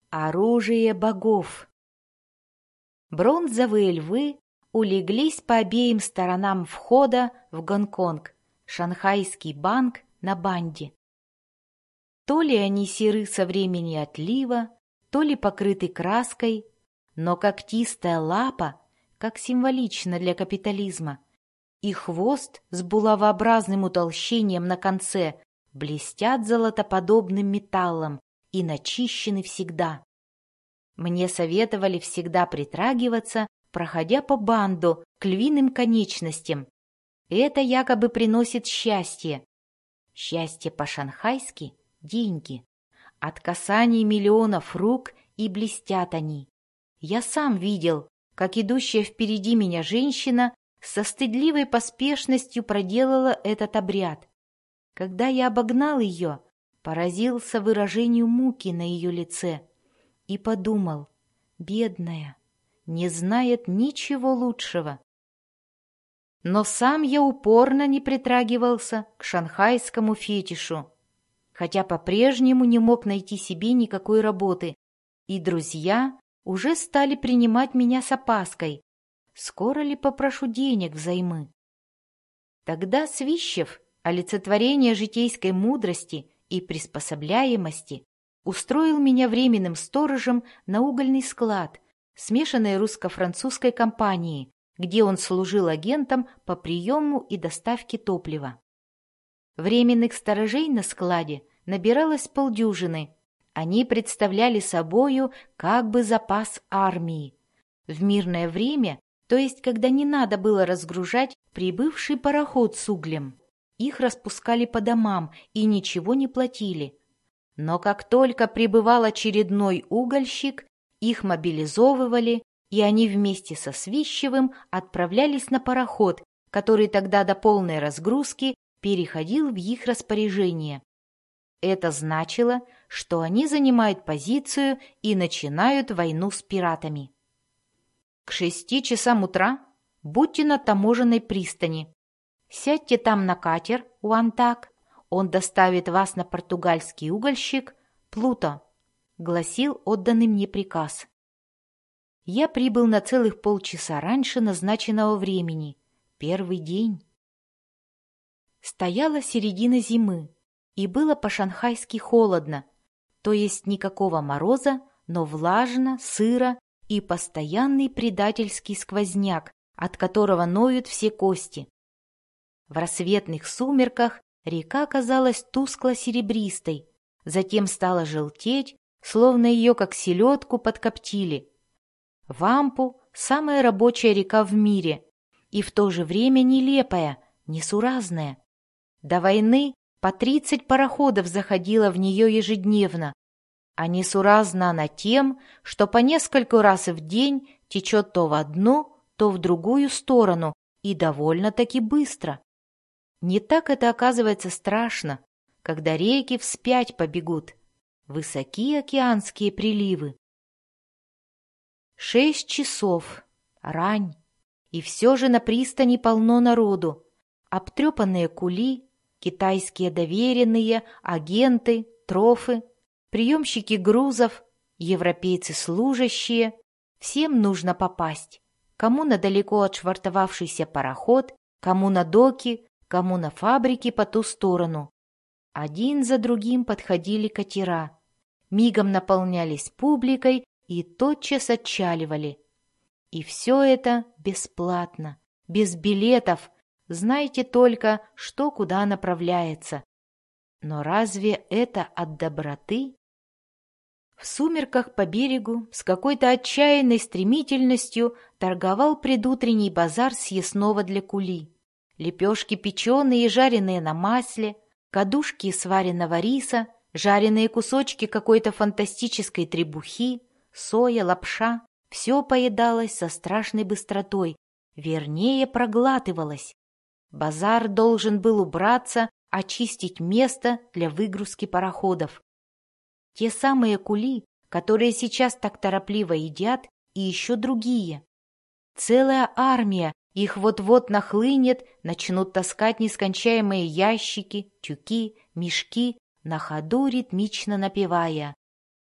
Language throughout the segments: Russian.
Оружие богов. Бронзовые львы улеглись по обеим сторонам входа в Гонконг, Шанхайский банк на банде. То ли они серы со времени отлива, то ли покрыты краской, но когтистая лапа, как символично для капитализма, и хвост с булавообразным утолщением на конце блестят золотоподобным металлом и начищены всегда. Мне советовали всегда притрагиваться, проходя по банду, к львиным конечностям. Это якобы приносит счастье. Счастье по-шанхайски — деньги. От касаний миллионов рук и блестят они. Я сам видел, как идущая впереди меня женщина со стыдливой поспешностью проделала этот обряд. Когда я обогнал ее, поразился выражению муки на ее лице и подумал: бедная, не знает ничего лучшего. Но сам я упорно не притрагивался к шанхайскому фетишу, хотя по-прежнему не мог найти себе никакой работы, и друзья уже стали принимать меня с опаской. Скоро ли попрошу денег взаймы? Тогда Свищев, олицетворение житейской мудрости и приспособляемости, устроил меня временным сторожем на угольный склад смешанной русско-французской компании, где он служил агентом по приему и доставке топлива. Временных сторожей на складе набиралось полдюжины. Они представляли собою как бы запас армии. В мирное время, то есть когда не надо было разгружать прибывший пароход с углем, их распускали по домам и ничего не платили. Но как только прибывал очередной угольщик, их мобилизовывали, и они вместе со Свищевым отправлялись на пароход, который тогда до полной разгрузки переходил в их распоряжение. Это значило, что они занимают позицию и начинают войну с пиратами. К 6 часам утра будьте на таможенной пристани. Сядьте там на катер «Уантак», он доставит вас на португальский угольщик «Плуто», гласил отданный мне приказ. Я прибыл на целых полчаса раньше назначенного времени, первый день. Стояла середина зимы, и было по-шанхайски холодно, то есть никакого мороза, но влажно, сыро и постоянный предательский сквозняк, от которого ноют все кости. В рассветных сумерках река казалась тускло-серебристой, затем стала желтеть, словно ее, как селедку, подкоптили. Вампу — самая рабочая река в мире, и в то же время нелепая, несуразная. До войны по 30 пароходов заходило в нее ежедневно, а несуразна она тем, что по нескольку раз в день течет то в одну, то в другую сторону, и довольно-таки быстро. Не так это оказывается страшно, когда реки вспять побегут. Высоки океанские приливы. 6 часов, рань, и все же на пристани полно народу. Обтрепанные кули, китайские доверенные, агенты, трофы, приемщики грузов, европейцы-служащие. Всем нужно попасть. Кому на далеко отшвартовавшийся пароход, кому на доки, кому на фабрике по ту сторону. Один за другим подходили катера, мигом наполнялись публикой и тотчас отчаливали. И все это бесплатно, без билетов, знаете только, что куда направляется. Но разве это от доброты? В сумерках по берегу с какой-то отчаянной стремительностью торговал предутренний базар съестного для кули. Лепешки печеные и жареные на масле, кадушки из сваренного риса, жареные кусочки какой-то фантастической требухи, соя, лапша — все поедалось со страшной быстротой, вернее, проглатывалось. Базар должен был убраться, очистить место для выгрузки пароходов. Те самые кули, которые сейчас так торопливо едят, и еще другие. Целая армия их вот-вот нахлынет, начнут таскать нескончаемые ящики, тюки, мешки, на ходу ритмично напевая: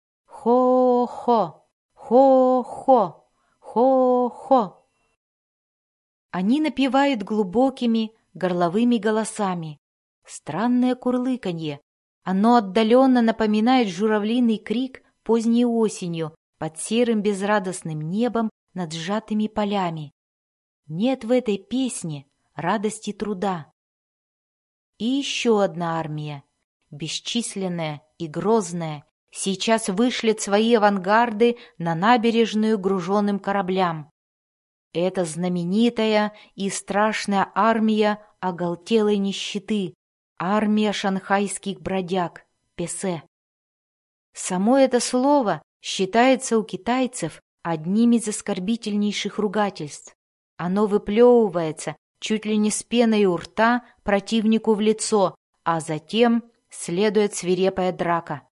Хо-хо! Хо-хо! Хо-хо! Они напевают глубокими горловыми голосами. Странное курлыканье. Оно отдаленно напоминает журавлиный крик поздней осенью под серым безрадостным небом над сжатыми полями. Нет в этой песне радости труда. И еще одна армия, бесчисленная и грозная, сейчас вышлет свои авангарды на набережную груженным кораблям. Это знаменитая и страшная армия оголтелой нищеты, армия шанхайских бродяг, песе. Само это слово считается у китайцев одним из оскорбительнейших ругательств. Оно выплевывается чуть ли не с пеной у рта противнику в лицо, а затем следует свирепая драка.